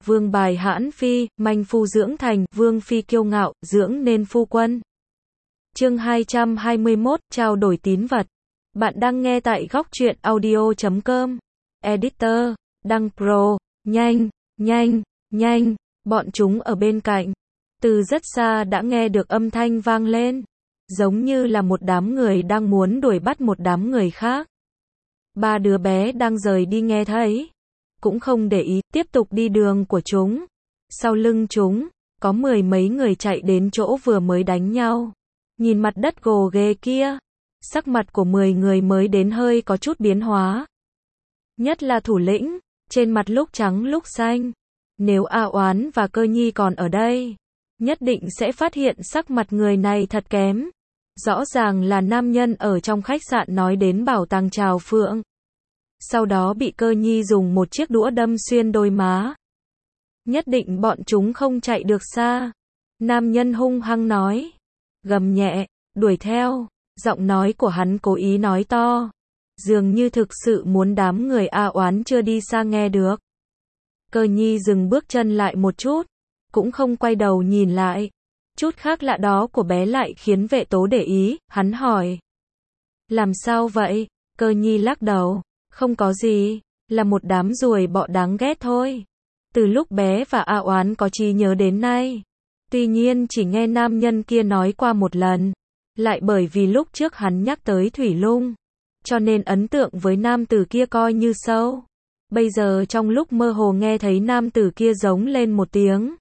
Vương bài hãn phi, manh phu dưỡng thành, vương phi kiêu ngạo, dưỡng nên phu quân. Chương 221, trao đổi tín vật. Bạn đang nghe tại góc truyện audio.com. Editor, Đăng Pro, nhanh, nhanh, nhanh, bọn chúng ở bên cạnh. Từ rất xa đã nghe được âm thanh vang lên, giống như là một đám người đang muốn đuổi bắt một đám người khác. Ba đứa bé đang rời đi nghe thấy, cũng không để ý, tiếp tục đi đường của chúng. Sau lưng chúng, có mười mấy người chạy đến chỗ vừa mới đánh nhau. Nhìn mặt đất gồ ghề kia, sắc mặt của 10 người mới đến hơi có chút biến hóa. Nhất là thủ lĩnh, trên mặt lúc trắng lúc xanh. Nếu A Oán và Cơ Nhi còn ở đây, nhất định sẽ phát hiện sắc mặt người này thật kém. Rõ ràng là nam nhân ở trong khách sạn nói đến bảo tàng Trào Phượng. Sau đó bị Cơ Nhi dùng một chiếc đũa đâm xuyên đôi má. Nhất định bọn chúng không chạy được xa. Nam nhân hung hăng nói. Gầm nhẹ, đuổi theo. Giọng nói của hắn cố ý nói to, dường như thực sự muốn đám người A Oán chưa đi xa nghe được. Cơ Nhi dừng bước chân lại một chút, cũng không quay đầu nhìn lại. Chút khác lạ đó của bé lại khiến Vệ Tố để ý, hắn hỏi. Làm sao vậy? Cơ Nhi lắc đầu, không có gì, là một đám ruồi bọ đáng ghét thôi. Từ lúc bé và A Oán có trí nhớ đến nay, tuy nhiên chỉ nghe nam nhân kia nói qua một lần. Lại bởi vì lúc trước hắn nhắc tới Thủy Lung, cho nên ấn tượng với nam tử kia coi như sâu. Bây giờ trong lúc mơ hồ nghe thấy nam tử kia giống lên một tiếng,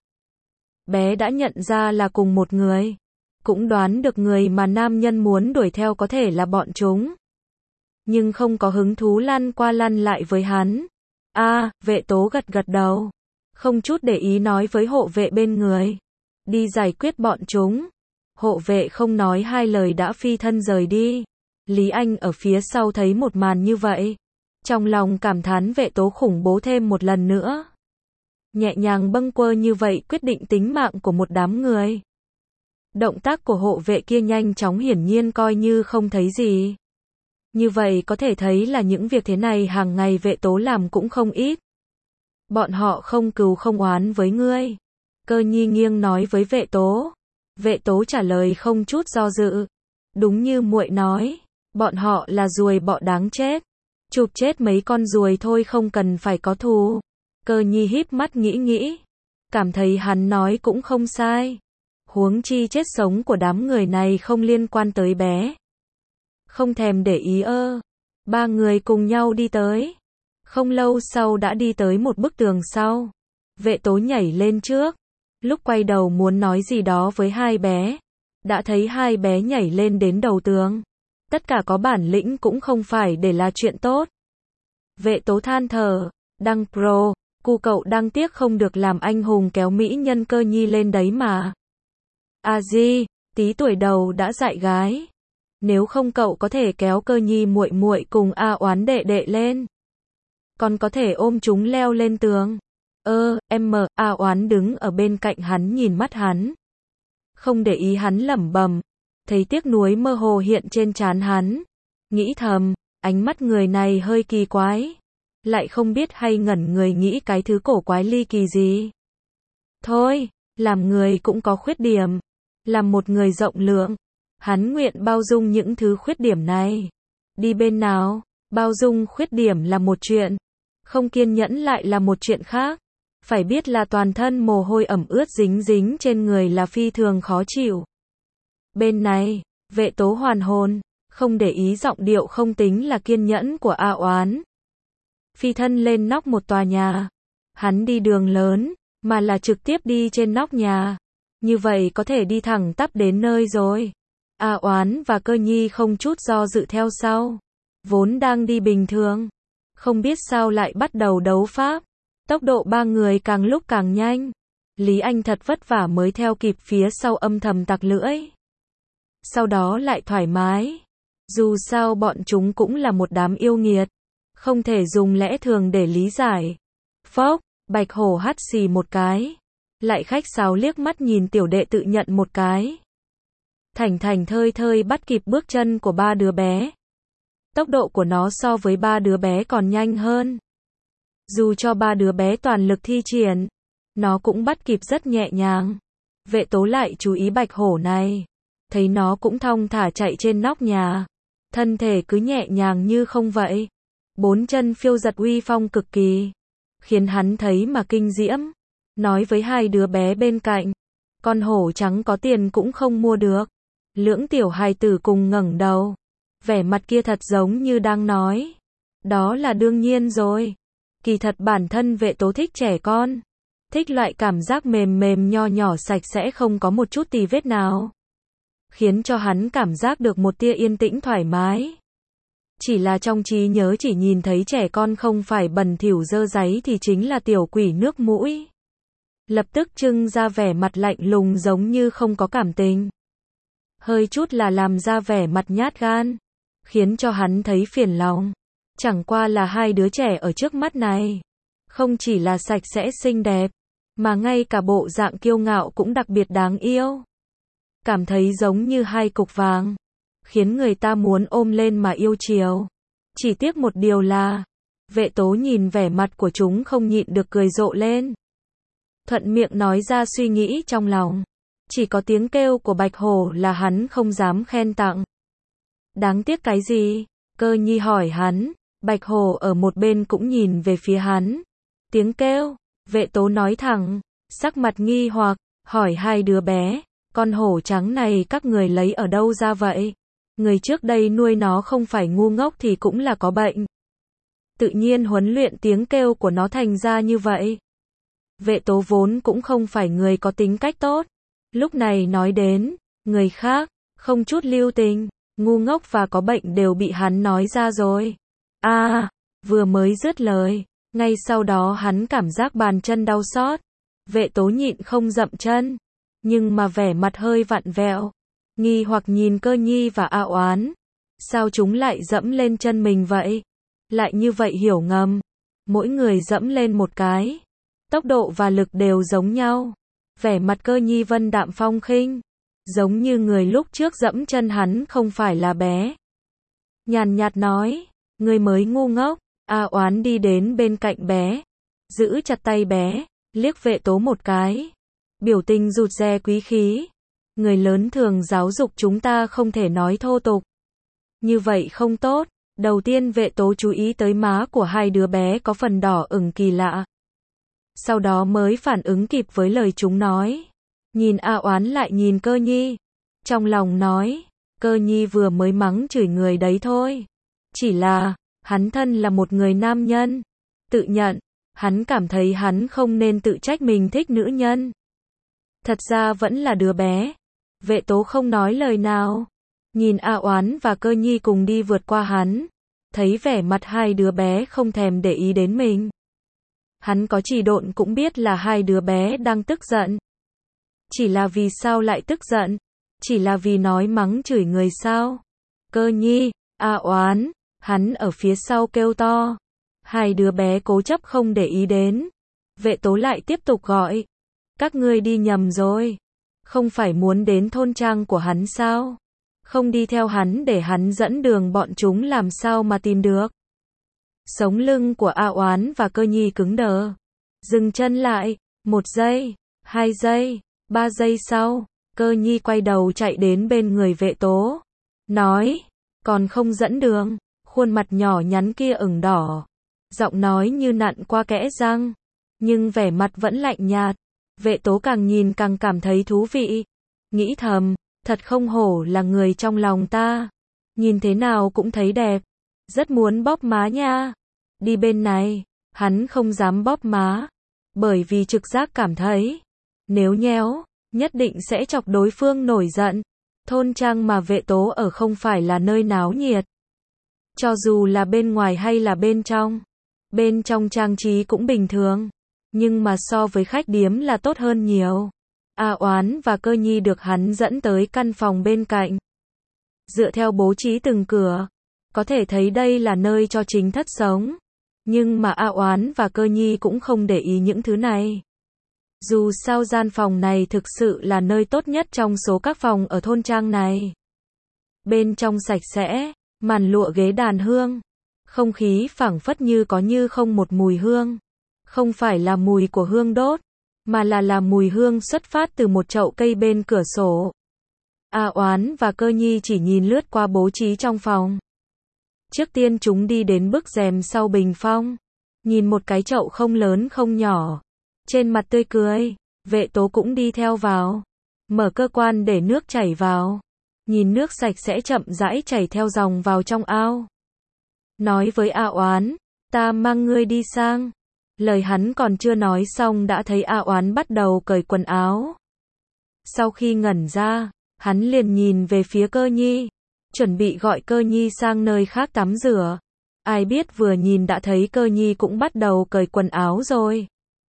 bé đã nhận ra là cùng một người. Cũng đoán được người mà nam nhân muốn đuổi theo có thể là bọn chúng. Nhưng không có hứng thú lăn qua lăn lại với hắn. Vệ Tố gật gật đầu, không chút để ý nói với hộ vệ bên người. Đi giải quyết bọn chúng. Hộ vệ không nói hai lời đã phi thân rời đi. Lý Anh ở phía sau thấy một màn như vậy, trong lòng cảm thán Vệ Tố khủng bố thêm một lần nữa. Nhẹ nhàng bâng quơ như vậy quyết định tính mạng của một đám người. Động tác của hộ vệ kia nhanh chóng hiển nhiên coi như không thấy gì. Như vậy có thể thấy là những việc thế này hàng ngày Vệ Tố làm cũng không ít. Bọn họ không cừu không oán với ngươi. Cơ Nhi nghiêng nói với Vệ Tố. Vệ Tố trả lời không chút do dự. Đúng như muội nói, bọn họ là ruồi bọ đáng chết. Chụp chết mấy con ruồi thôi không cần phải có thù. Cơ Nhi híp mắt nghĩ, cảm thấy hắn nói cũng không sai. Huống chi chết sống của đám người này không liên quan tới bé. Không thèm để ý Ba người cùng nhau đi tới. Không lâu sau đã đi tới một bức tường sau. Vệ Tố nhảy lên trước. Lúc quay đầu muốn nói gì đó với hai bé, đã thấy hai bé nhảy lên đến đầu tường. Tất cả có bản lĩnh cũng không phải để là chuyện tốt. Vệ Tố than thở, Đăng Pro, cu cậu đáng tiếc không được làm anh hùng kéo mỹ nhân Cơ Nhi lên đấy mà. Di, tí tuổi đầu đã dại gái. Nếu không cậu có thể kéo Cơ Nhi muội muội cùng A Oán đệ đệ lên. Còn có thể ôm chúng leo lên tường. A Oán đứng ở bên cạnh hắn nhìn mắt hắn. Không để ý hắn lẩm bẩm, thấy tiếc nuối mơ hồ hiện trên trán hắn. Nghĩ thầm, ánh mắt người này hơi kỳ quái. Lại không biết hay ngẩn người nghĩ cái thứ cổ quái ly kỳ gì. Thôi, làm người cũng có khuyết điểm. Làm một người rộng lượng, hắn nguyện bao dung những thứ khuyết điểm này. Đi bên nào, bao dung khuyết điểm là một chuyện. Không kiên nhẫn lại là một chuyện khác. Phải biết là toàn thân mồ hôi ẩm ướt dính dính trên người là phi thường khó chịu. Bên này, Vệ Tố hoàn hồn, không để ý giọng điệu không tính là kiên nhẫn của A Oán. Phi thân lên nóc một tòa nhà. Hắn đi đường lớn, mà là trực tiếp đi trên nóc nhà. Như vậy có thể đi thẳng tắp đến nơi rồi. A Oán và Cơ Nhi không chút do dự theo sau. Vốn đang đi bình thường, không biết sao lại bắt đầu đấu pháp. Tốc độ ba người càng lúc càng nhanh. Lý Anh thật vất vả mới theo kịp phía sau âm thầm tặc lưỡi. Sau đó lại thoải mái. Dù sao bọn chúng cũng là một đám yêu nghiệt. Không thể dùng lẽ thường để lý giải. Phốc, Bạch Hổ hắt xì một cái. Lại khách sáo liếc mắt nhìn tiểu đệ tự nhận một cái. Thành Thành thơi thơi bắt kịp bước chân của ba đứa bé. Tốc độ của nó so với ba đứa bé còn nhanh hơn. Dù cho ba đứa bé toàn lực thi triển, nó cũng bắt kịp rất nhẹ nhàng. Vệ tố lại chú ý bạch hổ này. Thấy nó cũng thong thả chạy trên nóc nhà. Thân thể cứ nhẹ nhàng như không vậy. Bốn chân phiêu giật uy phong cực kỳ. Khiến hắn thấy mà kinh diễm. Nói với hai đứa bé bên cạnh. Con hổ trắng có tiền cũng không mua được. Lưỡng tiểu hài tử cùng ngẩng đầu. Vẻ mặt kia thật giống như đang nói. Đó là đương nhiên rồi. Kỳ thật bản thân vệ tố thích trẻ con. Thích loại cảm giác mềm mềm nho nhỏ sạch sẽ không có một chút tì vết nào. Khiến cho hắn cảm giác được một tia yên tĩnh thoải mái. Chỉ là trong trí nhớ chỉ nhìn thấy trẻ con không phải bẩn thỉu dơ dáy thì chính là tiểu quỷ nước mũi. Lập tức trưng ra vẻ mặt lạnh lùng giống như không có cảm tình. Hơi chút là làm ra vẻ mặt nhát gan. Khiến cho hắn thấy phiền lòng. Chẳng qua là hai đứa trẻ ở trước mắt này. Không chỉ là sạch sẽ xinh đẹp. Mà ngay cả bộ dạng kiêu ngạo cũng đặc biệt đáng yêu. Cảm thấy giống như hai cục vàng. Khiến người ta muốn ôm lên mà yêu chiều. Chỉ tiếc một điều là. Vệ tố nhìn vẻ mặt của chúng không nhịn được cười rộ lên. Thuận miệng nói ra suy nghĩ trong lòng. Chỉ có tiếng kêu của bạch hổ là hắn không dám khen tặng. Đáng tiếc cái gì? Cơ nhi hỏi hắn. Bạch hổ ở một bên cũng nhìn về phía hắn. Tiếng kêu. Vệ tố nói thẳng. Sắc mặt nghi hoặc. Hỏi hai đứa bé. Con hổ trắng này các người lấy ở đâu ra vậy? Người trước đây nuôi nó không phải ngu ngốc thì cũng là có bệnh. Tự nhiên huấn luyện tiếng kêu của nó thành ra như vậy. Vệ tố vốn cũng không phải người có tính cách tốt. Lúc này nói đến, người khác, không chút lưu tình, ngu ngốc và có bệnh đều bị hắn nói ra rồi. Vừa mới dứt lời, ngay sau đó hắn cảm giác bàn chân đau xót. Vệ tố nhịn không dậm chân, nhưng mà vẻ mặt hơi vặn vẹo. Nghi hoặc nhìn Cơ Nhi và A Oán. Sao chúng lại dẫm lên chân mình vậy? Lại như vậy hiểu ngầm. Mỗi người dẫm lên một cái. Tốc độ và lực đều giống nhau. Vẻ mặt Cơ Nhi vân đạm phong khinh. Giống như người lúc trước dẫm chân hắn không phải là bé. Nhàn nhạt nói. Người mới ngu ngốc. A Oán đi đến bên cạnh bé. Giữ chặt tay bé. Liếc vệ tố một cái. Biểu tình rụt rè quý khí. Người lớn thường giáo dục chúng ta không thể nói thô tục. Như vậy không tốt. Đầu tiên vệ tố chú ý tới má của hai đứa bé có phần đỏ ửng kỳ lạ. Sau đó mới phản ứng kịp với lời chúng nói. Nhìn A Oán lại nhìn Cơ Nhi. Trong lòng nói. Cơ Nhi vừa mới mắng chửi người đấy thôi. Chỉ là, hắn thân là một người nam nhân. Tự nhận, hắn cảm thấy hắn không nên tự trách mình thích nữ nhân. Thật ra vẫn là đứa bé. Vệ tố không nói lời nào. Nhìn A Oán và Cơ Nhi cùng đi vượt qua hắn. Thấy vẻ mặt hai đứa bé không thèm để ý đến mình. Hắn có chỉ độn cũng biết là hai đứa bé đang tức giận. Chỉ là vì sao lại tức giận? Chỉ là vì nói mắng chửi người sao? Cơ Nhi, A Oán, hắn ở phía sau kêu to. Hai đứa bé cố chấp không để ý đến. Vệ tố lại tiếp tục gọi. Các ngươi đi nhầm rồi. Không phải muốn đến thôn trang của hắn sao? Không đi theo hắn để hắn dẫn đường bọn chúng làm sao mà tìm được? Sống lưng của A Oán và Cơ Nhi cứng đờ. Dừng chân lại. 1 giây, 2 giây, 3 giây sau. Cơ Nhi quay đầu chạy đến bên người vệ tố. Nói. Còn không dẫn đường. Khuôn mặt nhỏ nhắn kia ửng đỏ. Giọng nói như nặn qua kẽ răng. Nhưng vẻ mặt vẫn lạnh nhạt. Vệ tố càng nhìn càng cảm thấy thú vị. Nghĩ thầm. Thật không hổ là người trong lòng ta. Nhìn thế nào cũng thấy đẹp. Rất muốn bóp má nha. Đi bên này. Hắn không dám bóp má. Bởi vì trực giác cảm thấy. Nếu nhéo, nhất định sẽ chọc đối phương nổi giận. Thôn trang mà vệ tố ở không phải là nơi náo nhiệt. Cho dù là bên ngoài hay là bên trong. Bên trong trang trí cũng bình thường. Nhưng mà so với khách điếm là tốt hơn nhiều. A Oán và Cơ Nhi được hắn dẫn tới căn phòng bên cạnh. Dựa theo bố trí từng cửa, có thể thấy đây là nơi cho chính thất sống. Nhưng mà A Oán và Cơ Nhi cũng không để ý những thứ này. Dù sao gian phòng này thực sự là nơi tốt nhất trong số các phòng ở thôn trang này. Bên trong sạch sẽ, màn lụa ghế đàn hương. Không khí phảng phất như có như không một mùi hương. Không phải là mùi của hương đốt, mà là mùi hương xuất phát từ một chậu cây bên cửa sổ. A Oán và Cơ Nhi chỉ nhìn lướt qua bố trí trong phòng. Trước tiên chúng đi đến bức rèm sau bình phong, nhìn một cái chậu không lớn không nhỏ, trên mặt tươi cười. Vệ Tố cũng đi theo vào, mở cơ quan để nước chảy vào, nhìn nước sạch sẽ chậm rãi chảy theo dòng vào trong ao. Nói với A Oán, ta mang ngươi đi sang. Lời hắn còn chưa nói xong đã thấy A Oán bắt đầu cởi quần áo. Sau khi ngẩn ra, hắn liền nhìn về phía Cơ Nhi, chuẩn bị gọi Cơ Nhi sang nơi khác tắm rửa. Ai biết vừa nhìn đã thấy Cơ Nhi cũng bắt đầu cởi quần áo rồi.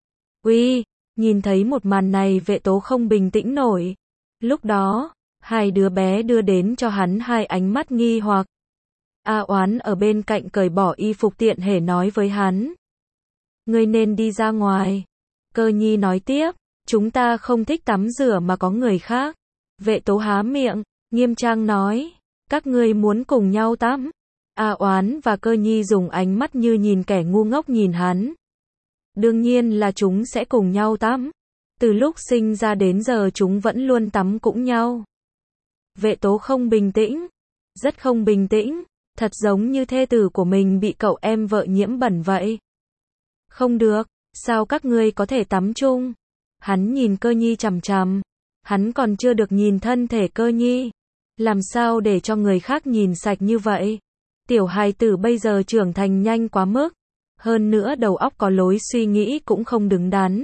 Uy, nhìn thấy một màn này Vệ Tố không bình tĩnh nổi. Lúc đó, hai đứa bé đưa đến cho hắn hai ánh mắt nghi hoặc. A Oán ở bên cạnh cởi bỏ y phục tiện hề nói với hắn. Ngươi nên đi ra ngoài. Cơ Nhi nói tiếp, chúng ta không thích tắm rửa mà có người khác. Vệ Tố há miệng, nghiêm trang nói, các ngươi muốn cùng nhau tắm. A Oán và Cơ Nhi dùng ánh mắt như nhìn kẻ ngu ngốc nhìn hắn. Đương nhiên là chúng sẽ cùng nhau tắm. Từ lúc sinh ra đến giờ chúng vẫn luôn tắm cũng nhau. Vệ Tố không bình tĩnh, rất không bình tĩnh, thật giống như thê tử của mình bị cậu em vợ nhiễm bẩn vậy. Không được, sao các ngươi có thể tắm chung? Hắn nhìn Cơ Nhi chằm chằm, hắn còn chưa được nhìn thân thể Cơ Nhi. Làm sao để cho người khác nhìn sạch như vậy? Tiểu hài tử bây giờ trưởng thành nhanh quá mức, hơn nữa đầu óc có lối suy nghĩ cũng không đứng đắn.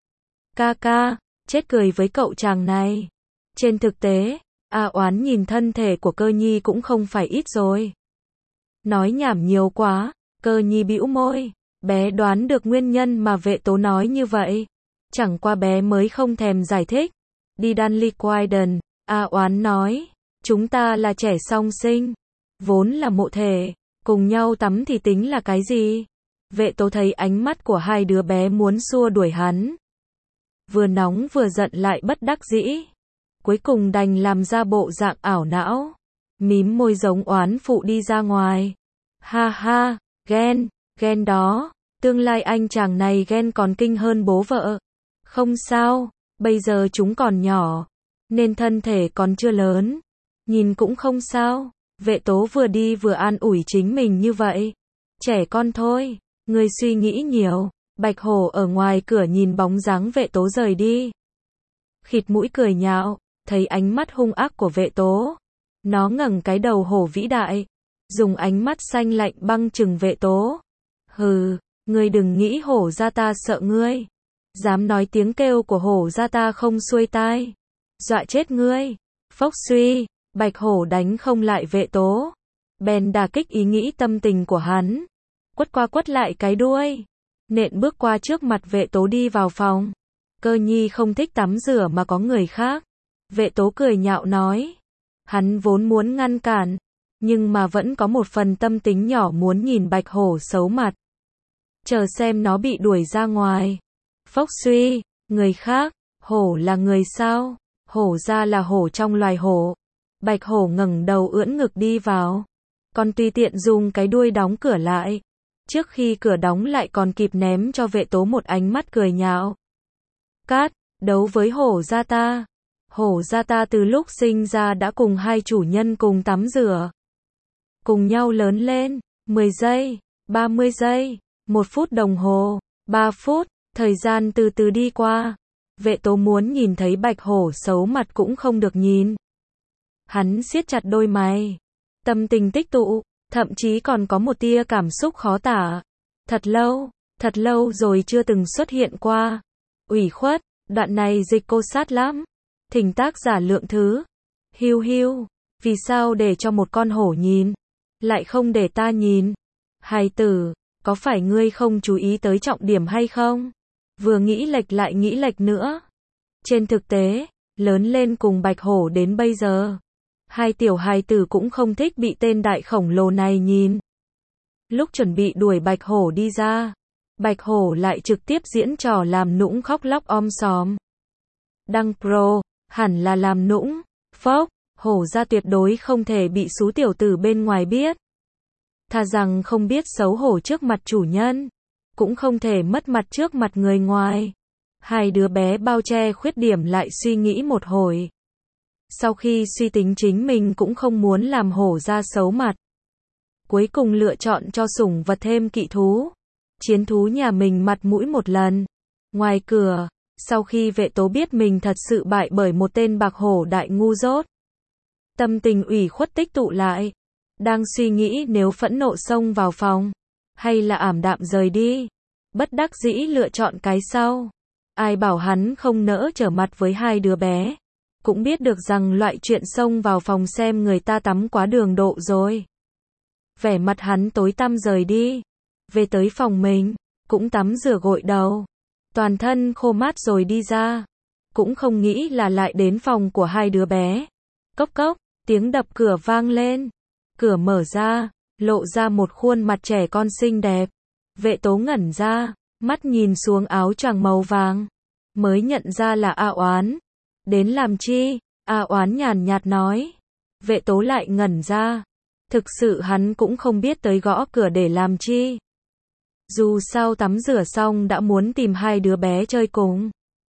Ca ca, chết cười với cậu chàng này. Trên thực tế, A Oán nhìn thân thể của Cơ Nhi cũng không phải ít rồi. Nói nhảm nhiều quá, Cơ Nhi bĩu môi, bé đoán được nguyên nhân mà Vệ Tố nói như vậy. Chẳng qua bé mới không thèm giải thích. Đi Danley Quaiden, A Oán nói, chúng ta là trẻ song sinh, vốn là mộ thể, cùng nhau tắm thì tính là cái gì? Vệ Tố thấy ánh mắt của hai đứa bé muốn xua đuổi hắn. Vừa nóng vừa giận lại bất đắc dĩ. Cuối cùng đành làm ra bộ dạng ảo não. Mím môi giống oán phụ đi ra ngoài. Ha ha, ghen đó. Tương lai anh chàng này ghen còn kinh hơn bố vợ. Không sao, bây giờ chúng còn nhỏ, nên thân thể còn chưa lớn. Nhìn cũng không sao. Vệ Tố vừa đi vừa an ủi chính mình như vậy. Trẻ con thôi, người suy nghĩ nhiều. Bạch Hổ ở ngoài cửa nhìn bóng dáng Vệ Tố rời đi. Khịt mũi cười nhạo, thấy ánh mắt hung ác của Vệ Tố. Nó ngẩng cái đầu hổ vĩ đại, dùng ánh mắt xanh lạnh băng chừng Vệ Tố. Hừ, ngươi đừng nghĩ hổ gia ta sợ ngươi. Dám nói tiếng kêu của hổ gia ta không xuôi tai. Dọa chết ngươi. Phốc suy, Bạch Hổ đánh không lại Vệ Tố. Bèn đả kích ý nghĩ tâm tình của hắn. Quất qua quất lại cái đuôi. Nện bước qua trước mặt Vệ Tố đi vào phòng. Cơ Nhi không thích tắm rửa mà có người khác. Vệ Tố cười nhạo nói. Hắn vốn muốn ngăn cản, nhưng mà vẫn có một phần tâm tính nhỏ muốn nhìn Bạch Hổ xấu mặt. Chờ xem nó bị đuổi ra ngoài. Phốc suy, người khác, hổ là người sao? Hổ ra là hổ trong loài hổ. Bạch Hổ ngẩng đầu ưỡn ngực đi vào. Còn tùy tiện dùng cái đuôi đóng cửa lại. Trước khi cửa đóng lại còn kịp ném cho Vệ Tố một ánh mắt cười nhạo. Cát, đấu với hổ gia ta. Hổ gia ta từ lúc sinh ra đã cùng hai chủ nhân cùng tắm rửa. Cùng nhau lớn lên, 10 giây, 30 giây, 1 phút đồng hồ, 3 phút, thời gian từ từ đi qua. Vệ Tố muốn nhìn thấy Bạch Hổ xấu mặt cũng không được nhìn. Hắn siết chặt đôi mày, tâm tình tích tụ, thậm chí còn có một tia cảm xúc khó tả. Thật lâu rồi chưa từng xuất hiện qua. Ủy khuất, đoạn này dịch cô sát lắm. Thỉnh tác giả lượng thứ. Hiu, vì sao để cho một con hổ nhìn, lại không để ta nhìn? Hài tử, có phải ngươi không chú ý tới trọng điểm hay không? Vừa nghĩ lệch lại nghĩ lệch nữa. Trên thực tế, lớn lên cùng Bạch Hổ đến bây giờ, hai tiểu hài tử cũng không thích bị tên đại khổng lồ này nhìn. Lúc chuẩn bị đuổi Bạch Hổ đi ra, Bạch Hổ lại trực tiếp diễn trò làm nũng khóc lóc om sòm. Đăng pro, hẳn là làm nũng. Phốc, hổ ra tuyệt đối không thể bị xú tiểu tử bên ngoài biết. Thà rằng không biết xấu hổ trước mặt chủ nhân, cũng không thể mất mặt trước mặt người ngoài. Hai đứa bé bao che khuyết điểm lại suy nghĩ một hồi. Sau khi suy tính chính mình cũng không muốn làm hổ ra xấu mặt. Cuối cùng lựa chọn cho sủng vật thêm kỵ thú. Chiến thú nhà mình mặt mũi một lần. Ngoài cửa, sau khi Vệ Tố biết mình thật sự bại bởi một tên bạc hổ đại ngu dốt. Tâm tình ủy khuất tích tụ lại. Đang suy nghĩ nếu phẫn nộ xông vào phòng, hay là ảm đạm rời đi. Bất đắc dĩ lựa chọn cái sau. Ai bảo hắn không nỡ trở mặt với hai đứa bé. Cũng biết được rằng loại chuyện xông vào phòng xem người ta tắm quá đường độ rồi. Vẻ mặt hắn tối tăm rời đi. Về tới phòng mình, cũng tắm rửa gội đầu. Toàn thân khô mát rồi đi ra. Cũng không nghĩ là lại đến phòng của hai đứa bé. Cốc cốc, tiếng đập cửa vang lên. Cửa mở ra, lộ ra một khuôn mặt trẻ con xinh đẹp. Vệ Tố ngẩn ra, mắt nhìn xuống áo choàng màu vàng. Mới nhận ra là A Oán. Đến làm chi? A Oán nhàn nhạt nói. Vệ Tố lại ngẩn ra. Thực sự hắn cũng không biết tới gõ cửa để làm chi. Dù sao tắm rửa xong đã muốn tìm hai đứa bé chơi cùng.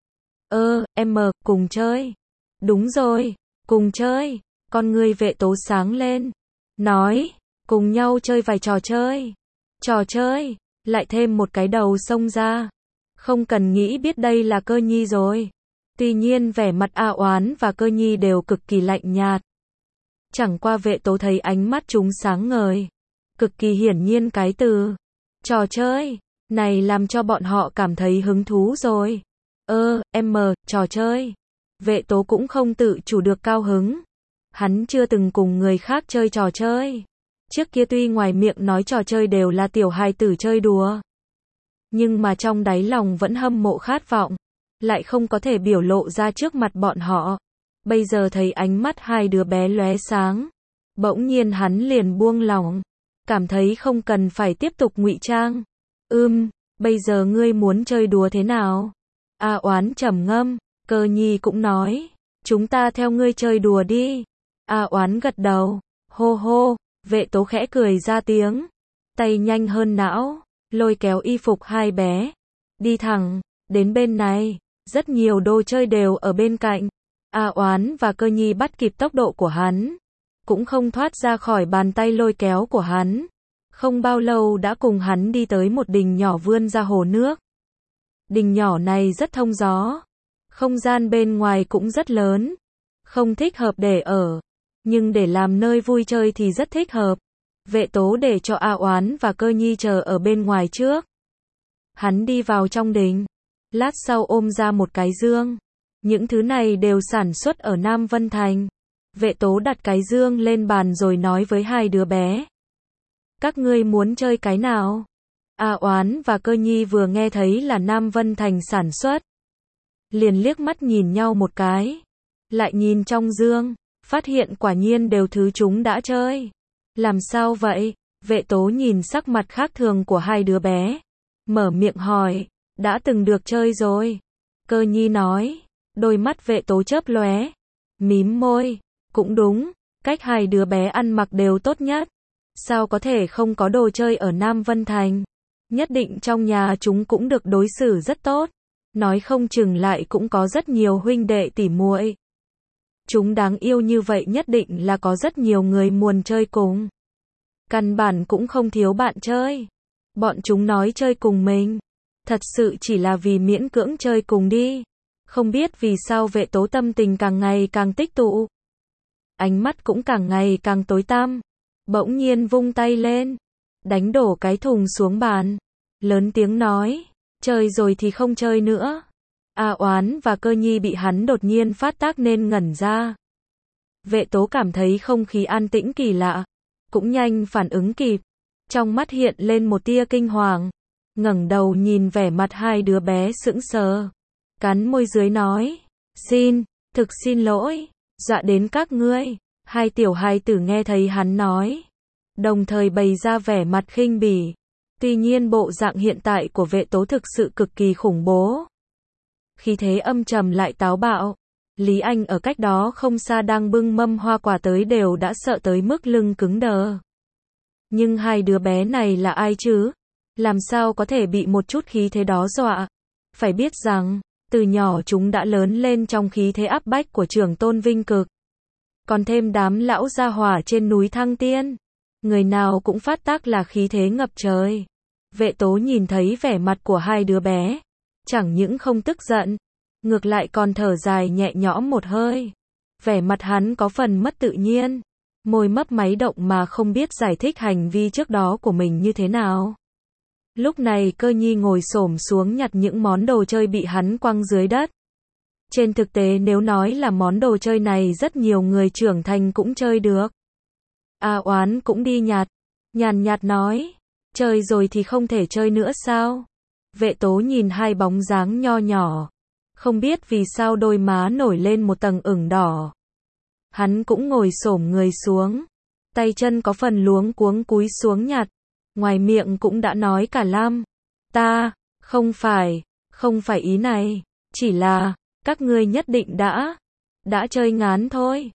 Em cùng chơi. Đúng rồi, cùng chơi. Con người Vệ Tố sáng lên. Nói, cùng nhau chơi vài trò chơi. Trò chơi, lại thêm một cái đầu xông ra. Không cần nghĩ biết đây là Cơ Nhi rồi. Tuy nhiên vẻ mặt A Oán và Cơ Nhi đều cực kỳ lạnh nhạt. Chẳng qua Vệ Tố thấy ánh mắt chúng sáng ngời. Cực kỳ hiển nhiên cái từ trò chơi này làm cho bọn họ cảm thấy hứng thú rồi. Trò chơi. Vệ Tố cũng không tự chủ được cao hứng. Hắn chưa từng cùng người khác chơi trò chơi. Trước kia tuy ngoài miệng nói trò chơi đều là tiểu hài tử chơi đùa, nhưng mà trong đáy lòng vẫn hâm mộ khát vọng, lại không có thể biểu lộ ra trước mặt bọn họ. Bây giờ thấy ánh mắt hai đứa bé lóe sáng, bỗng nhiên hắn liền buông lỏng, cảm thấy không cần phải tiếp tục ngụy trang. Bây giờ ngươi muốn chơi đùa thế nào? A Oán trầm ngâm, Cơ Nhi cũng nói, chúng ta theo ngươi chơi đùa đi. A Oán gật đầu, hô hô. Vệ Tố khẽ cười ra tiếng, tay nhanh hơn não, lôi kéo y phục hai bé, đi thẳng đến bên này. Rất nhiều đồ chơi đều ở bên cạnh. A Oán và Cơ Nhi bắt kịp tốc độ của hắn, cũng không thoát ra khỏi bàn tay lôi kéo của hắn. Không bao lâu đã cùng hắn đi tới một đình nhỏ vươn ra hồ nước. Đình nhỏ này rất thông gió, không gian bên ngoài cũng rất lớn, không thích hợp để ở, nhưng để làm nơi vui chơi thì rất thích hợp. Vệ Tố để cho A Oán và Cơ Nhi chờ ở bên ngoài trước. Hắn đi vào trong đình, lát sau ôm ra một cái dương. Những thứ này đều sản xuất ở Nam Vân Thành. Vệ Tố đặt cái dương lên bàn rồi nói với hai đứa bé. Các ngươi muốn chơi cái nào? A Oán và Cơ Nhi vừa nghe thấy là Nam Vân Thành sản xuất, liền liếc mắt nhìn nhau một cái. Lại nhìn trong dương, phát hiện quả nhiên đều thứ chúng đã chơi. Làm sao vậy? Vệ Tố nhìn sắc mặt khác thường của hai đứa bé, mở miệng hỏi, đã từng được chơi rồi. Cơ Nhi nói, đôi mắt Vệ Tố chớp lóe, mím môi, cũng đúng, cách hai đứa bé ăn mặc đều tốt nhất. Sao có thể không có đồ chơi ở Nam Vân Thành? Nhất định trong nhà chúng cũng được đối xử rất tốt. Nói không chừng lại cũng có rất nhiều huynh đệ tỉ muội. Chúng đáng yêu như vậy nhất định là có rất nhiều người muốn chơi cùng. Căn bản cũng không thiếu bạn chơi. Bọn chúng nói chơi cùng mình, thật sự chỉ là vì miễn cưỡng chơi cùng đi. Không biết vì sao Vệ Tố tâm tình càng ngày càng tích tụ. Ánh mắt cũng càng ngày càng tối tăm. Bỗng nhiên vung tay lên, đánh đổ cái thùng xuống bàn. Lớn tiếng nói, chơi rồi thì không chơi nữa. A Oán và Cơ Nhi bị hắn đột nhiên phát tác nên ngẩn ra. Vệ Tố cảm thấy không khí an tĩnh kỳ lạ, cũng nhanh phản ứng kịp. Trong mắt hiện lên một tia kinh hoàng, ngẩng đầu nhìn vẻ mặt hai đứa bé sững sờ. Cắn môi dưới nói, thực xin lỗi, dọa đến các ngươi. Hai tiểu hài tử nghe thấy hắn nói, đồng thời bày ra vẻ mặt khinh bỉ. Tuy nhiên bộ dạng hiện tại của Vệ Tố thực sự cực kỳ khủng bố. Khí thế âm trầm lại táo bạo. Lý Anh ở cách đó không xa đang bưng mâm hoa quả tới đều đã sợ tới mức lưng cứng đờ. Nhưng hai đứa bé này là ai chứ? Làm sao có thể bị một chút khí thế đó dọa? Phải biết rằng, Từ nhỏ chúng đã lớn lên trong khí thế áp bách của trưởng tôn vinh cực. Còn thêm đám lão gia hỏa trên núi Thăng Tiên. Người nào cũng phát tác là khí thế ngập trời. Vệ tố nhìn thấy vẻ mặt của hai đứa bé. Chẳng những không tức giận. Ngược lại còn thở dài nhẹ nhõm một hơi. Vẻ mặt hắn có phần mất tự nhiên. Môi mấp máy động mà không biết giải thích hành vi trước đó của mình như thế nào. Lúc này Cơ Nhi ngồi xổm xuống nhặt những món đồ chơi bị hắn quăng dưới đất. Trên thực tế nếu nói là món đồ chơi này rất nhiều người trưởng thành cũng chơi được. A Oán cũng đi nhặt. Nhàn nhạt nói. Chơi rồi thì không thể chơi nữa sao? Vệ tố nhìn hai bóng dáng nho nhỏ. Không biết vì sao đôi má nổi lên một tầng ửng đỏ. Hắn cũng ngồi xổm người xuống. Tay chân có phần luống cuống cúi xuống nhặt. Ngoài miệng cũng đã nói cả lam. Ta, không phải ý này. Chỉ là, các ngươi nhất định đã chơi ngán thôi.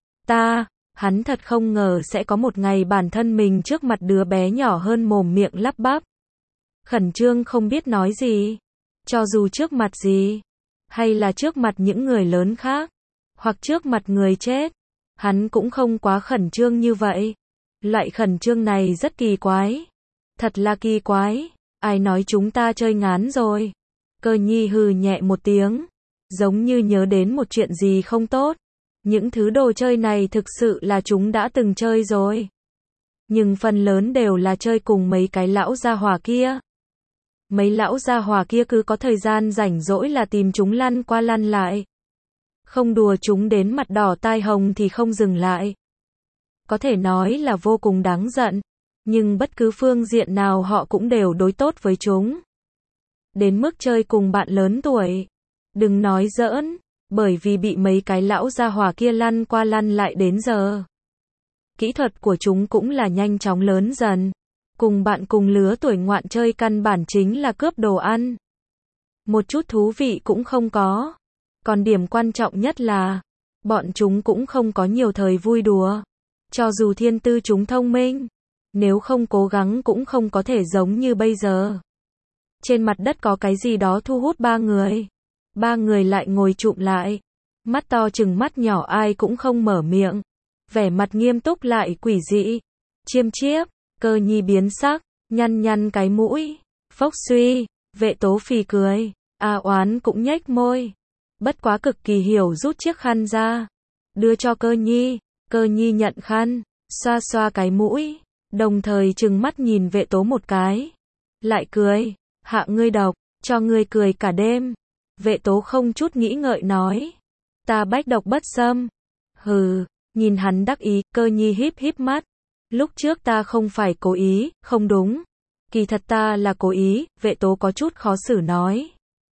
Hắn thật không ngờ sẽ có một ngày bản thân mình trước mặt đứa bé nhỏ hơn mồm miệng lắp bắp. Khẩn trương không biết nói gì. Cho dù trước mặt gì. Hay là trước mặt những người lớn khác. Hoặc trước mặt người chết. Hắn cũng không quá khẩn trương như vậy. Loại khẩn trương này rất kỳ quái. Thật là kỳ quái. Ai nói chúng ta chơi ngán rồi. Cơ Nhi hừ nhẹ một tiếng. Giống như nhớ đến một chuyện gì không tốt. Những thứ đồ chơi này thực sự là chúng đã từng chơi rồi. Nhưng phần lớn đều là chơi cùng mấy cái lão gia hỏa kia. Mấy lão gia hỏa kia cứ có thời gian rảnh rỗi là tìm chúng lăn qua lăn lại. Không đùa chúng đến mặt đỏ tai hồng thì không dừng lại. Có thể nói là vô cùng đáng giận. Nhưng bất cứ phương diện nào họ cũng đều đối tốt với chúng. Đến mức chơi cùng bạn lớn tuổi. Đừng nói giỡn. Bởi vì bị mấy cái lão gia hỏa kia lăn qua lăn lại đến giờ. Kỹ thuật của chúng cũng là nhanh chóng lớn dần. Cùng bạn cùng lứa tuổi ngoạn chơi căn bản chính là cướp đồ ăn. Một chút thú vị cũng không có. Còn điểm quan trọng nhất là, bọn chúng cũng không có nhiều thời vui đùa. Cho dù thiên tư chúng thông minh, nếu không cố gắng cũng không có thể giống như bây giờ. Trên mặt đất có cái gì đó thu hút ba người. Ba người lại ngồi chụm lại. Mắt to chừng mắt nhỏ ai cũng không mở miệng. Vẻ mặt nghiêm túc lại quỷ dị. Chiêm chiếp, Cơ Nhi biến sắc, nhăn cái mũi. Phốc suy, vệ tố phì cười. A Oán cũng nhếch môi. Bất quá cực kỳ hiểu rút chiếc khăn ra. Đưa cho Cơ Nhi. Cơ Nhi nhận khăn, xoa xoa cái mũi. Đồng thời trừng mắt nhìn vệ tố một cái. Lại cười, hạ ngươi độc, cho ngươi cười cả đêm. Vệ tố không chút nghĩ ngợi nói. Ta bách độc bất xâm. Hừ, nhìn hắn đắc ý, Cơ Nhi híp mắt. Lúc trước ta không phải cố ý, không đúng. Kỳ thật ta là cố ý, vệ tố có chút khó xử nói.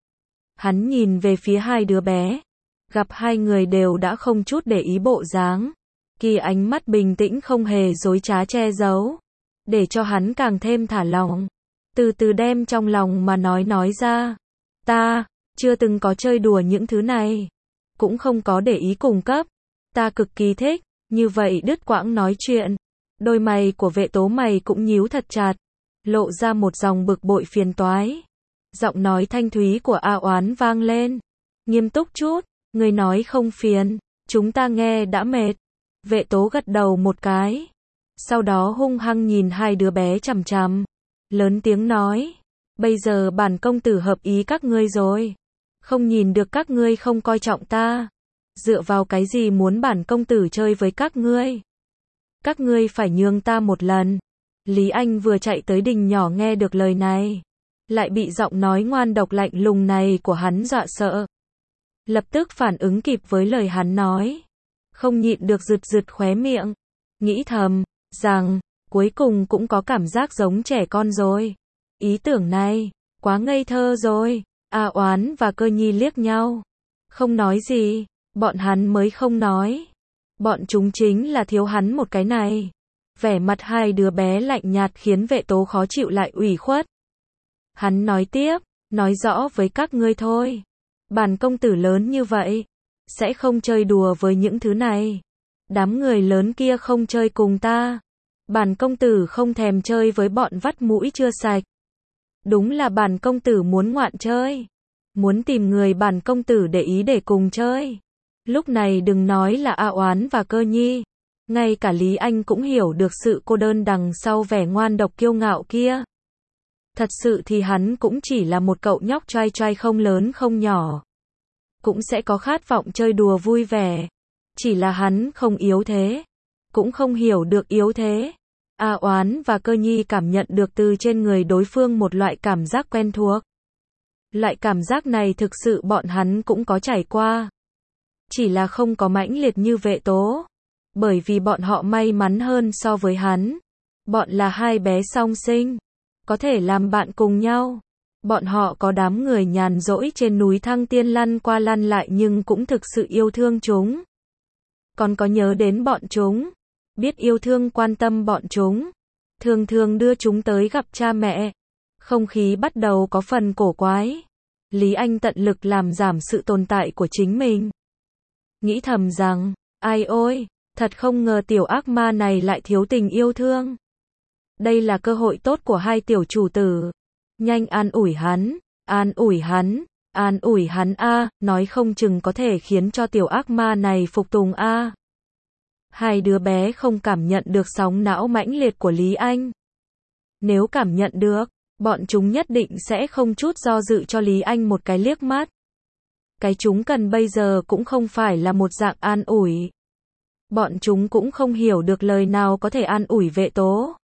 Hắn nhìn về phía hai đứa bé. Gặp hai người đều đã không chút để ý bộ dáng. Kỳ ánh mắt bình tĩnh không hề dối trá che giấu. Để cho hắn càng thêm thả lòng. Từ từ đem trong lòng mà nói ra. Ta chưa từng có chơi đùa những thứ này. Cũng không có để ý cung cấp. Ta cực kỳ thích. Như vậy đứt quãng nói chuyện. Đôi mày của vệ tố mày cũng nhíu thật chặt. Lộ ra một dòng bực bội phiền toái. Giọng nói thanh thúy của A Oán vang lên. Nghiêm túc chút. Người nói không phiền. Chúng ta nghe đã mệt. Vệ tố gật đầu một cái. Sau đó hung hăng nhìn hai đứa bé chằm chằm. Lớn tiếng nói. Bây giờ bản công tử hợp ý các ngươi rồi. Không nhìn được các ngươi không coi trọng ta. Dựa vào cái gì muốn bản công tử chơi với các ngươi? Các ngươi phải nhường ta một lần. Lý Anh vừa chạy tới đình nhỏ nghe được lời này. Lại bị giọng nói ngoan độc lạnh lùng này của hắn dọa sợ. Lập tức phản ứng kịp với lời hắn nói. Không nhịn được rượt khóe miệng. Nghĩ thầm, rằng, cuối cùng cũng có cảm giác giống trẻ con rồi. Ý tưởng này, quá ngây thơ rồi. A Oán và Cơ Nhi liếc nhau. Không nói gì, bọn hắn mới không nói. Bọn chúng chính là thiếu hắn một cái này. Vẻ mặt hai đứa bé lạnh nhạt khiến vệ tố khó chịu lại ủy khuất. Hắn nói tiếp, nói rõ với các ngươi thôi. Bản công tử lớn như vậy, sẽ không chơi đùa với những thứ này. Đám người lớn kia không chơi cùng ta. Bản công tử không thèm chơi với bọn vắt mũi chưa sạch. Đúng là bản công tử muốn ngoạn chơi. muốn tìm người bản công tử để ý để cùng chơi. Lúc này đừng nói là A Oán và Cơ Nhi, ngay cả Lý Anh cũng hiểu được sự cô đơn đằng sau vẻ ngoan độc kiêu ngạo kia. Thật sự thì hắn cũng chỉ là một cậu nhóc trai trai không lớn không nhỏ. Cũng sẽ có khát vọng chơi đùa vui vẻ. Chỉ là hắn không yếu thế. Cũng không hiểu được yếu thế. A Oán và Cơ Nhi cảm nhận được từ trên người đối phương một loại cảm giác quen thuộc. Loại cảm giác này thực sự bọn hắn cũng có trải qua. Chỉ là không có mãnh liệt như Vệ Tố. Bởi vì bọn họ may mắn hơn so với hắn. Bọn là hai bé song sinh. Có thể làm bạn cùng nhau. Bọn họ có đám người nhàn rỗi trên núi Thăng Tiên lăn qua lăn lại nhưng cũng thực sự yêu thương chúng. Còn có nhớ đến bọn chúng. Biết yêu thương quan tâm bọn chúng. Thường thường đưa chúng tới gặp cha mẹ. Không khí bắt đầu có phần cổ quái. Lý Anh tận lực làm giảm sự tồn tại của chính mình. Nghĩ thầm rằng, ai ôi, thật không ngờ tiểu ác ma này lại thiếu tình yêu thương. Đây là cơ hội tốt của hai tiểu chủ tử. Nhanh an ủi hắn, an ủi hắn, an ủi hắn a, nói không chừng có thể khiến cho tiểu ác ma này phục tùng a. Hai đứa bé không cảm nhận được sóng não mãnh liệt của Lý Anh. Nếu cảm nhận được, bọn chúng nhất định sẽ không chút do dự cho Lý Anh một cái liếc mắt. Cái chúng cần bây giờ cũng không phải là một dạng an ủi. Bọn chúng cũng không hiểu được lời nào có thể an ủi Vệ Tố.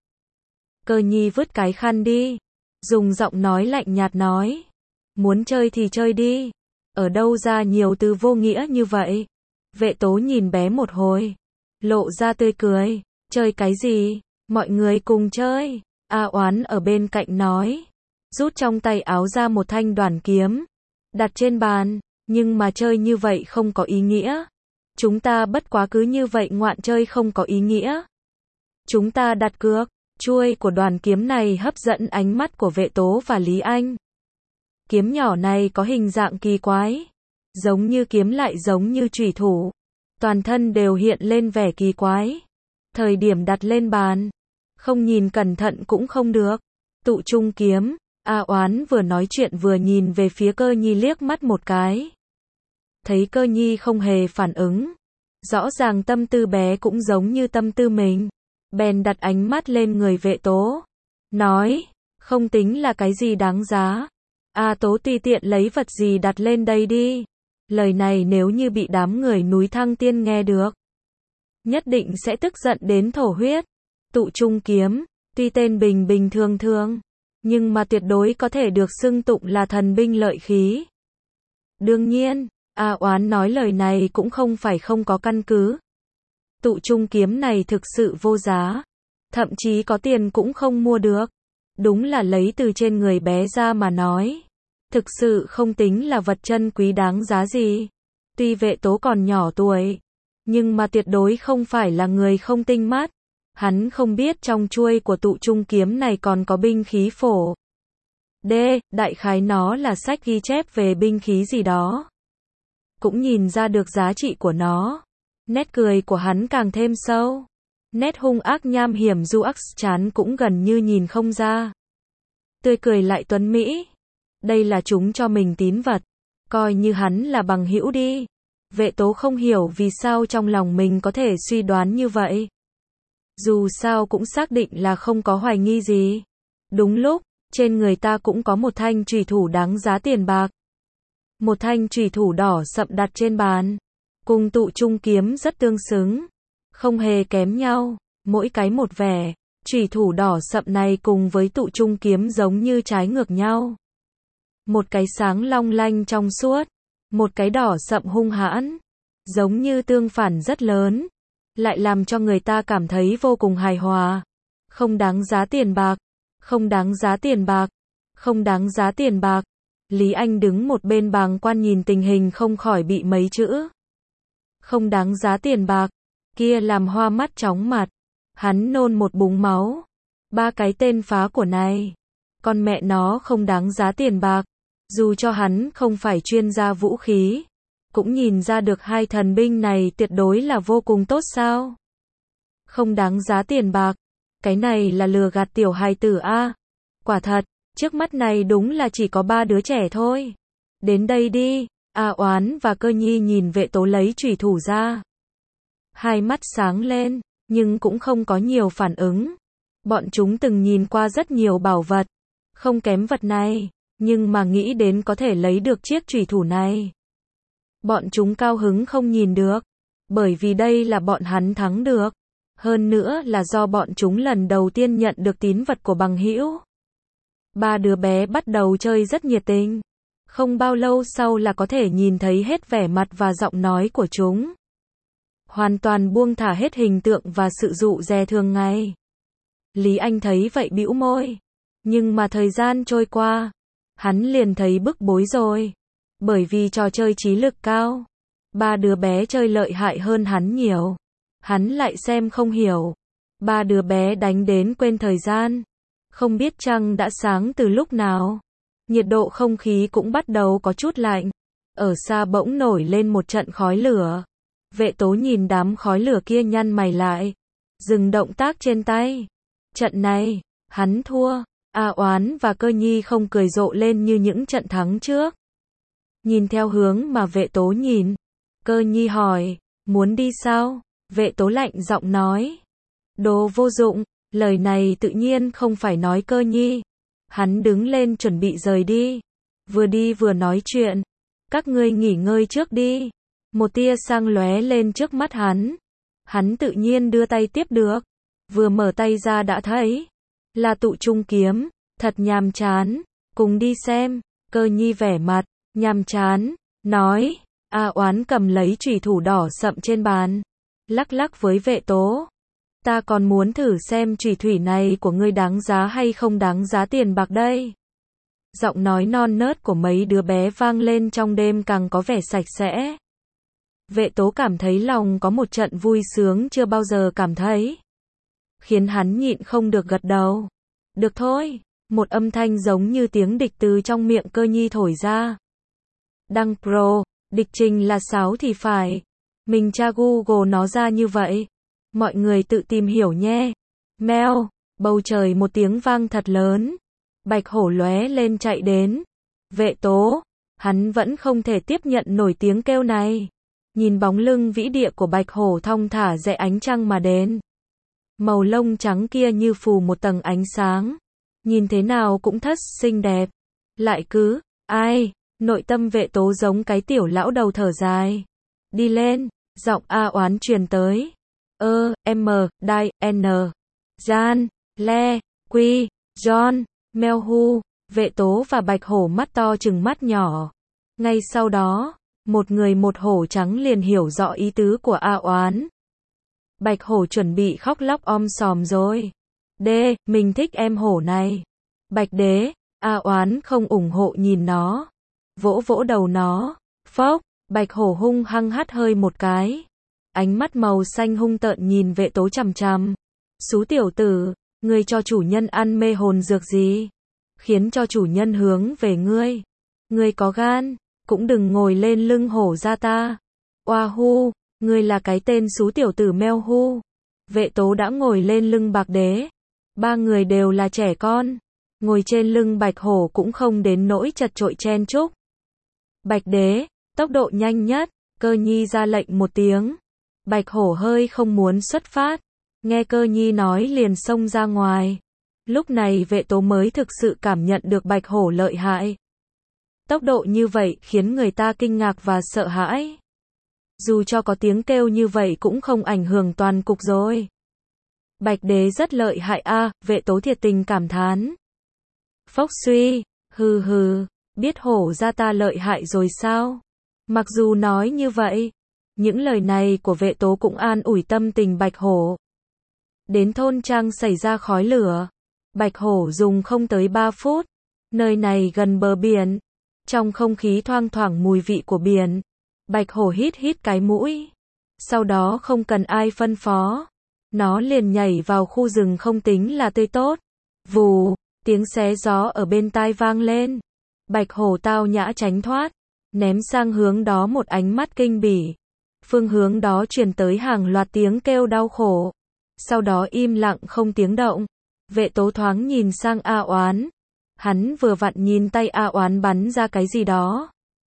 Cơ Nhi vứt cái khăn đi. Dùng giọng nói lạnh nhạt nói. Muốn chơi thì chơi đi. Ở đâu ra nhiều từ vô nghĩa như vậy? Vệ Tố nhìn bé một hồi. Lộ ra tươi cười. Chơi cái gì? Mọi người cùng chơi. A Oán ở bên cạnh nói. Rút trong tay áo ra một thanh đoản kiếm. Đặt trên bàn. Nhưng mà chơi như vậy không có ý nghĩa. Chúng ta bất quá cứ như vậy ngoạn chơi không có ý nghĩa. Chúng ta đặt cược. Chuôi của đoàn kiếm này hấp dẫn ánh mắt của Vệ Tố và Lý Anh. Kiếm nhỏ này có hình dạng kỳ quái. Giống như kiếm lại giống như chủy thủ. Toàn thân đều hiện lên vẻ kỳ quái. Thời điểm đặt lên bàn. Không nhìn cẩn thận cũng không được. Tụ trung kiếm. A Oán vừa nói chuyện vừa nhìn về phía Cơ Nhi liếc mắt một cái. Thấy Cơ Nhi không hề phản ứng. Rõ ràng tâm tư bé cũng giống như tâm tư mình. Bèn đặt ánh mắt lên người Vệ Tố. Nói, không tính là cái gì đáng giá. A Tố tùy tiện lấy vật gì đặt lên đây đi. Lời này nếu như bị đám người núi Thăng Tiên nghe được. Nhất định sẽ tức giận đến thổ huyết. Tụ trung kiếm, tuy tên bình bình thường thường. Nhưng mà tuyệt đối có thể được xưng tụng là thần binh lợi khí. Đương nhiên, A Oán nói lời này cũng không phải không có căn cứ. Tụ trung kiếm này thực sự vô giá. Thậm chí có tiền cũng không mua được. Đúng là lấy từ trên người bé ra mà nói. Thực sự không tính là vật chân quý đáng giá gì. Tuy Vệ Tố còn nhỏ tuổi. Nhưng mà tuyệt đối không phải là người không tinh mắt. Hắn không biết trong chuôi của tụ trung kiếm này còn có binh khí phổ. Đại khái nó là sách ghi chép về binh khí gì đó. Cũng nhìn ra được giá trị của nó. Nét cười của hắn càng thêm sâu. Nét hung ác nham hiểm du ác chán cũng gần như nhìn không ra. Tươi cười lại tuấn mỹ. Đây là chúng cho mình tín vật. Coi như hắn là bằng hữu đi. Vệ Tố không hiểu vì sao trong lòng mình có thể suy đoán như vậy. Dù sao cũng xác định là không có hoài nghi gì. Đúng lúc, trên người ta cũng có một thanh chủy thủ đáng giá tiền bạc. Một thanh chủy thủ đỏ sậm đặt trên bàn. Cùng tụ trung kiếm rất tương xứng. Không hề kém nhau. Mỗi cái một vẻ. Chủy thủ đỏ sậm này cùng với tụ trung kiếm giống như trái ngược nhau. Một cái sáng long lanh trong suốt. Một cái đỏ sậm hung hãn. Giống như tương phản rất lớn. Lại làm cho người ta cảm thấy vô cùng hài hòa. Không đáng giá tiền bạc. Không đáng giá tiền bạc. Không đáng giá tiền bạc. Lý Anh đứng một bên bàng quan nhìn tình hình không khỏi bị mấy chữ. Không đáng giá tiền bạc. Kia làm hoa mắt chóng mặt. Hắn nôn một búng máu. Ba cái tên phá của này. Con mẹ nó không đáng giá tiền bạc. Dù cho hắn không phải chuyên gia vũ khí. Cũng nhìn ra được hai thần binh này tuyệt đối là vô cùng tốt sao. Không đáng giá tiền bạc. Cái này là lừa gạt tiểu hài tử a. Quả thật, trước mắt này đúng là chỉ có ba đứa trẻ thôi. Đến đây đi. A Oán và Cơ Nhi nhìn Vệ Tố lấy chùy thủ ra. Hai mắt sáng lên, nhưng cũng không có nhiều phản ứng. Bọn chúng từng nhìn qua rất nhiều bảo vật, không kém vật này, nhưng mà nghĩ đến có thể lấy được chiếc chùy thủ này. Bọn chúng cao hứng không nhìn được, bởi vì đây là bọn hắn thắng được. Hơn nữa là do bọn chúng lần đầu tiên nhận được tín vật của bằng hữu. Ba đứa bé bắt đầu chơi rất nhiệt tình. Không bao lâu sau là có thể nhìn thấy hết vẻ mặt và giọng nói của chúng. Hoàn toàn buông thả hết hình tượng và sự dụ dè thường ngày. Lý Anh thấy vậy bĩu môi. Nhưng mà thời gian trôi qua, hắn liền thấy bức bối rồi. Bởi vì trò chơi trí lực cao, ba đứa bé chơi lợi hại hơn hắn nhiều. Hắn lại xem không hiểu. Ba đứa bé đánh đến quên thời gian. Không biết trăng đã sáng từ lúc nào. Nhiệt độ không khí cũng bắt đầu có chút lạnh. Ở xa bỗng nổi lên một trận khói lửa. Vệ Tố nhìn đám khói lửa kia nhăn mày lại. Dừng động tác trên tay. Trận này, hắn thua. A Oán và Cơ Nhi không cười rộ lên như những trận thắng trước. Nhìn theo hướng mà Vệ Tố nhìn. Cơ Nhi hỏi, muốn đi sao? Vệ Tố lạnh giọng nói. Đồ vô dụng, lời này tự nhiên không phải nói Cơ Nhi. Hắn đứng lên chuẩn bị rời đi. Vừa đi vừa nói chuyện. Các ngươi nghỉ ngơi trước đi. Một tia sáng lóe lên trước mắt hắn. Hắn tự nhiên đưa tay tiếp được. Vừa mở tay ra đã thấy. Là tụ trung kiếm. Thật nhàm chán. Cùng đi xem. Cơ Nhi vẻ mặt nhàm chán. Nói. A Oán cầm lấy chùy thủ đỏ sậm trên bàn. Lắc lắc với Vệ Tố. Ta còn muốn thử xem chùy thủy này của ngươi đáng giá hay không đáng giá tiền bạc đây. Giọng nói non nớt của mấy đứa bé vang lên trong đêm càng có vẻ sạch sẽ. Vệ Tố cảm thấy lòng có một trận vui sướng chưa bao giờ cảm thấy. Khiến hắn nhịn không được gật đầu. Được thôi, một âm thanh giống như tiếng địch từ trong miệng Cơ Nhi thổi ra. Đăng Pro, địch trình là sáo thì phải. Mình tra Google nó ra như vậy. Mọi người tự tìm hiểu nhé. Meo, bầu trời một tiếng vang thật lớn. Bạch hổ lóe lên chạy đến. Vệ Tố, hắn vẫn không thể tiếp nhận nổi tiếng kêu này. Nhìn bóng lưng vĩ địa của bạch hổ thong thả rẽ ánh trăng mà đến. Màu lông trắng kia như phủ một tầng ánh sáng. Nhìn thế nào cũng thất xinh đẹp. Lại cứ, ai, nội tâm Vệ Tố giống cái tiểu lão đầu thở dài. Đi lên, giọng A Oán truyền tới. M, Đai, N, Gian, Le, Quy, John, Melhu, Vệ Tố và bạch hổ mắt to trừng mắt nhỏ. Ngay sau đó, một người một hổ trắng liền hiểu rõ ý tứ của A Oán. Bạch hổ chuẩn bị khóc lóc om sòm rồi. Mình thích em hổ này. Bạch đế, A Oán không ủng hộ nhìn nó. Vỗ vỗ đầu nó. Phốc, bạch hổ hung hăng hắt hơi một cái. Ánh mắt màu xanh hung tợn nhìn Vệ Tố chằm chằm. Xú tiểu tử, ngươi cho chủ nhân ăn mê hồn dược gì? Khiến cho chủ nhân hướng về ngươi. Ngươi có gan, cũng đừng ngồi lên lưng hổ ra ta. Oa hu, ngươi là cái tên xú tiểu tử meo hu. Vệ Tố đã ngồi lên lưng bạc đế. Ba người đều là trẻ con. Ngồi trên lưng bạch hổ cũng không đến nỗi chật chội chen chúc. Bạch đế, tốc độ nhanh nhất. Cơ Nhi ra lệnh một tiếng. Bạch hổ hơi không muốn xuất phát. Nghe Cơ Nhi nói liền xông ra ngoài. Lúc này Vệ Tố mới thực sự cảm nhận được bạch hổ lợi hại. Tốc độ như vậy khiến người ta kinh ngạc và sợ hãi. Dù cho có tiếng kêu như vậy cũng không ảnh hưởng toàn cục rồi. Bạch đế rất lợi hại a, Vệ Tố thiệt tình cảm thán. Phốc suy, hừ, biết hổ ra ta lợi hại rồi sao? Mặc dù nói như vậy, những lời này của Vệ Tố cũng an ủi tâm tình bạch hổ. Đến thôn trang xảy ra khói lửa. Bạch hổ dùng không tới 3 phút. Nơi này gần bờ biển. Trong không khí thoang thoảng mùi vị của biển. Bạch hổ hít cái mũi. Sau đó không cần ai phân phó. Nó liền nhảy vào khu rừng không tính là tươi tốt. Vù, tiếng xé gió ở bên tai vang lên. Bạch hổ tao nhã tránh thoát. Ném sang hướng đó một ánh mắt kinh bỉ. Phương hướng đó truyền tới hàng loạt tiếng kêu đau khổ. Sau đó im lặng không tiếng động. Vệ Tố thoáng nhìn sang A Oán. Hắn vừa vặn nhìn tay A Oán bắn ra cái gì đó.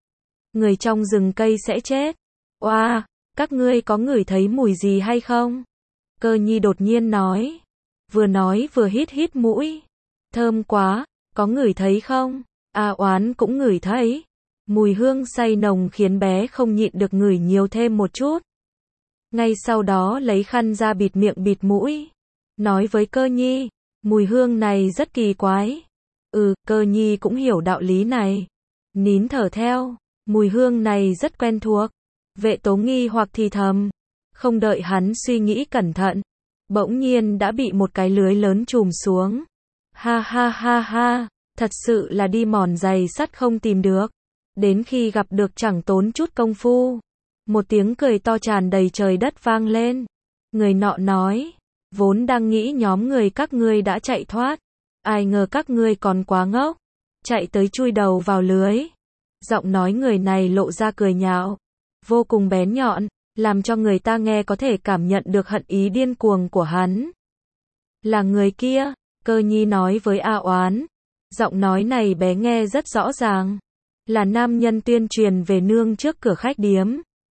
người trong rừng cây sẽ chết. Oa, các ngươi có ngửi thấy mùi gì hay không? Cơ nhi đột nhiên nói. Nói vừa hít hít mũi. Thơm quá, có ngửi thấy không? A Oán cũng ngửi thấy. Mùi hương say nồng khiến bé không nhịn được ngửi nhiều thêm một chút. Ngay sau đó lấy khăn ra bịt miệng bịt mũi. Nói với Cơ nhi, mùi hương này rất kỳ quái. Cơ nhi cũng hiểu đạo lý này. Nín thở theo, mùi hương này rất quen thuộc. Vệ Tố nghi hoặc thì thầm. Không đợi hắn suy nghĩ cẩn thận. Bỗng nhiên đã bị một cái lưới lớn chùm xuống. Ha ha ha ha, thật sự là đi mòn giày sắt không tìm được. Đến khi gặp được chẳng tốn chút công phu. Một tiếng cười to tràn đầy trời đất vang lên. Người nọ nói, vốn đang nghĩ nhóm người các ngươi đã chạy thoát. Ai ngờ các ngươi còn quá ngốc. Chạy tới chui đầu vào lưới. Giọng nói người này lộ ra cười nhạo. Vô cùng bén nhọn, làm cho người ta nghe có thể cảm nhận được hận ý điên cuồng của hắn. Là người kia, Cơ nhi nói với A Oán. Giọng nói này bé nghe rất rõ ràng. Là nam nhân tuyên truyền về nương trước cửa khách điếm.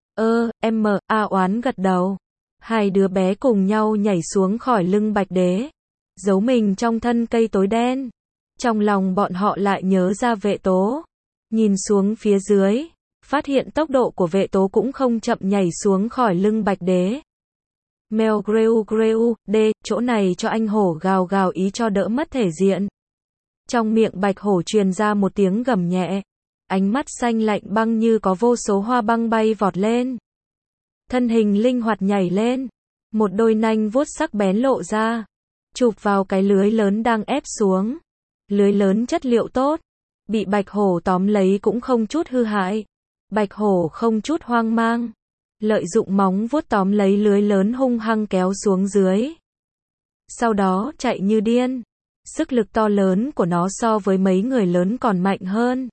A Oán gật đầu. Hai đứa bé cùng nhau nhảy xuống khỏi lưng Bạch Đế. Giấu mình trong thân cây tối đen. Trong lòng bọn họ lại nhớ ra Vệ Tố. Nhìn xuống phía dưới, phát hiện tốc độ của Vệ Tố cũng không chậm nhảy xuống khỏi lưng Bạch Đế. Mèo greu greu, chỗ này cho anh hổ gào gào ý cho đỡ mất thể diện. Trong miệng Bạch Hổ truyền ra một tiếng gầm nhẹ. Ánh mắt xanh lạnh băng như có vô số hoa băng bay vọt lên. Thân hình linh hoạt nhảy lên. Một đôi nanh vuốt sắc bén lộ ra. Chụp vào cái lưới lớn đang ép xuống. Lưới lớn chất liệu tốt. Bị Bạch Hổ tóm lấy cũng không chút hư hại. Bạch Hổ không chút hoang mang. Lợi dụng móng vuốt tóm lấy lưới lớn hung hăng kéo xuống dưới. Sau đó chạy như điên. Sức lực to lớn của nó so với mấy người lớn còn mạnh hơn.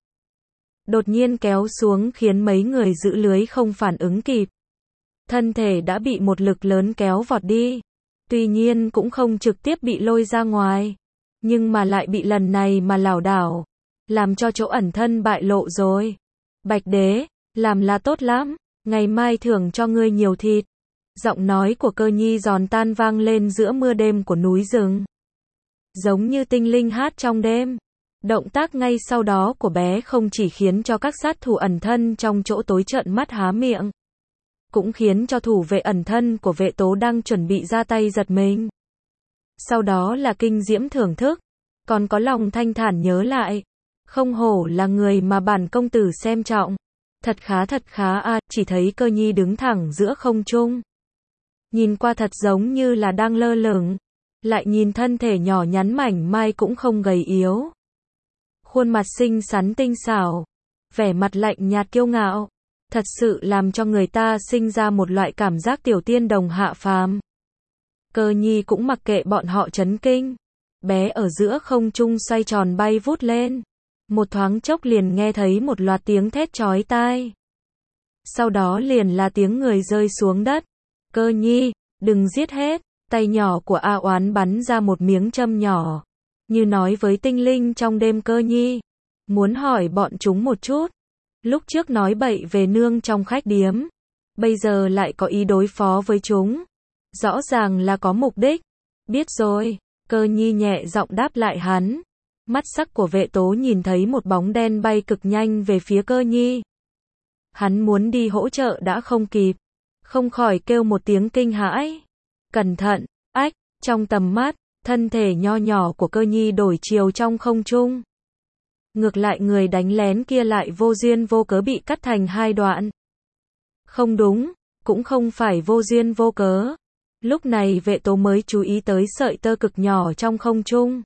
Đột nhiên kéo xuống khiến mấy người giữ lưới không phản ứng kịp. Thân thể đã bị một lực lớn kéo vọt đi. Tuy nhiên cũng không trực tiếp bị lôi ra ngoài. Nhưng mà lại bị lần này mà lảo đảo. Làm cho chỗ ẩn thân bại lộ rồi. Bạch Đế, làm là tốt lắm. Ngày mai thưởng cho ngươi nhiều thịt. Giọng nói của Cơ nhi giòn tan vang lên giữa mưa đêm của núi rừng. Giống như tinh linh hát trong đêm. Động tác ngay sau đó của bé không chỉ khiến cho các sát thủ ẩn thân trong chỗ tối trợn mắt há miệng. Cũng khiến cho thủ vệ ẩn thân của Vệ Tố đang chuẩn bị ra tay giật mình. Sau đó là kinh diễm thưởng thức. Còn có lòng thanh thản nhớ lại. Không hổ là người mà bản công tử xem trọng. Thật khá a, chỉ thấy Cơ nhi đứng thẳng giữa không trung. Nhìn qua thật giống như là đang lơ lửng. Lại nhìn thân thể nhỏ nhắn mảnh mai cũng không gầy yếu. Khuôn mặt xinh xắn tinh xảo. Vẻ mặt lạnh nhạt kiêu ngạo. Thật sự làm cho người ta sinh ra một loại cảm giác tiểu tiên đồng hạ phàm. Cơ nhi cũng mặc kệ bọn họ chấn kinh. Bé ở giữa không trung xoay tròn bay vút lên. Một thoáng chốc liền nghe thấy một loạt tiếng thét chói tai. Sau đó liền là tiếng người rơi xuống đất. Cơ nhi, đừng giết hết. Tay nhỏ của A Oán bắn ra một miếng châm nhỏ. Như nói với tinh linh trong đêm. Cơ nhi, muốn hỏi bọn chúng một chút. Lúc trước nói bậy về nương trong khách điếm. Bây giờ lại có ý đối phó với chúng. Rõ ràng là có mục đích. Biết rồi, Cơ nhi nhẹ giọng đáp lại hắn. Mắt sắc của Vệ Tố nhìn thấy một bóng đen bay cực nhanh về phía Cơ nhi. Hắn muốn đi hỗ trợ đã không kịp. Không khỏi kêu một tiếng kinh hãi. Cẩn thận, ách, trong tầm mắt, thân thể nho nhỏ của Cơ nhi đổi chiều trong không trung. Ngược lại người đánh lén kia lại vô duyên vô cớ bị cắt thành hai đoạn. Không đúng, cũng không phải vô duyên vô cớ. Lúc này Vệ Tố mới chú ý tới sợi tơ cực nhỏ trong không trung.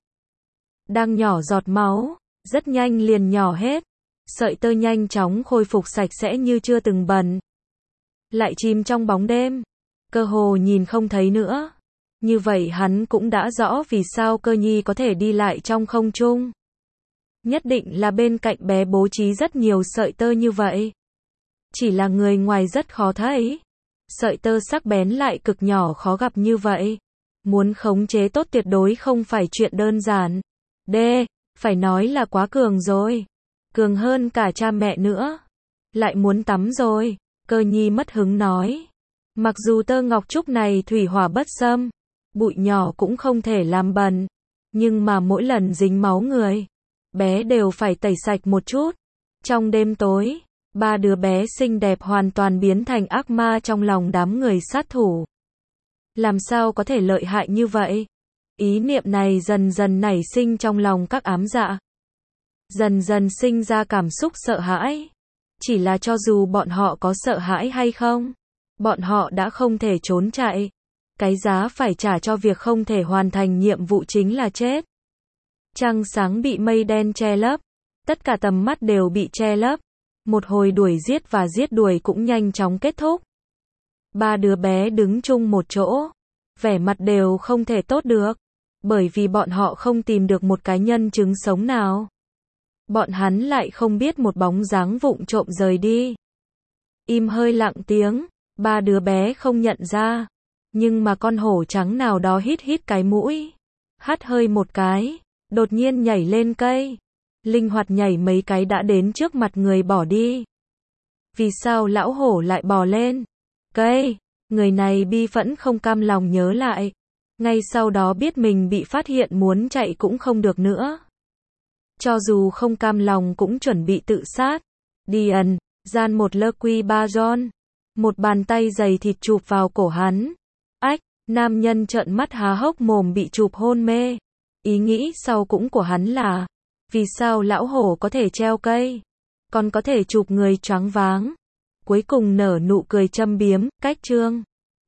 Đang nhỏ giọt máu, rất nhanh liền nhỏ hết. Sợi tơ nhanh chóng khôi phục sạch sẽ như chưa từng bẩn. Lại chìm trong bóng đêm. Cơ hồ nhìn không thấy nữa. Như vậy hắn cũng đã rõ vì sao Cơ nhi có thể đi lại trong không trung. Nhất định là bên cạnh bé bố trí rất nhiều sợi tơ như vậy. Chỉ là người ngoài rất khó thấy. Sợi tơ sắc bén lại cực nhỏ khó gặp như vậy. Muốn khống chế tốt tuyệt đối không phải chuyện đơn giản. Phải nói là quá cường rồi. Cường hơn cả cha mẹ nữa. Lại muốn tắm rồi. Cơ nhi mất hứng nói. Mặc dù tơ ngọc trúc này thủy hỏa bất xâm, bụi nhỏ cũng không thể làm bẩn, nhưng mà mỗi lần dính máu người, bé đều phải tẩy sạch một chút. Trong đêm tối, ba đứa bé xinh đẹp hoàn toàn biến thành ác ma trong lòng đám người sát thủ. Làm sao có thể lợi hại như vậy? Ý niệm này dần dần nảy sinh trong lòng các ám dạ. Dần dần sinh ra cảm xúc sợ hãi. Chỉ là cho dù bọn họ có sợ hãi hay không, bọn họ đã không thể trốn chạy. Cái giá phải trả cho việc không thể hoàn thành nhiệm vụ chính là chết. Trăng sáng bị mây đen che lấp. Tất cả tầm mắt đều bị che lấp. Một hồi đuổi giết và giết đuổi cũng nhanh chóng kết thúc. Ba đứa bé đứng chung một chỗ. Vẻ mặt đều không thể tốt được. Bởi vì bọn họ không tìm được một cái nhân chứng sống nào. Bọn hắn lại không biết một bóng dáng vụng trộm rời đi. Im hơi lặng tiếng. Ba đứa bé không nhận ra. Nhưng mà con hổ trắng nào đó hít hít cái mũi. Hắt hơi một cái. Đột nhiên nhảy lên cây. Linh hoạt nhảy mấy cái đã đến trước mặt người bỏ đi. Vì sao lão hổ lại bò lên cây? Người này bi phẫn không cam lòng nhớ lại. Ngay sau đó biết mình bị phát hiện muốn chạy cũng không được nữa. Cho dù không cam lòng cũng chuẩn bị tự sát. Điền, gian một lơ quy ba giòn. Một bàn tay dày thịt chụp vào cổ hắn. Ách, nam nhân trợn mắt há hốc mồm bị chụp hôn mê. Ý nghĩ sau cũng của hắn là, vì sao lão hổ có thể treo cây, còn có thể chụp người choáng váng. Cuối cùng nở nụ cười châm biếm, cách chương.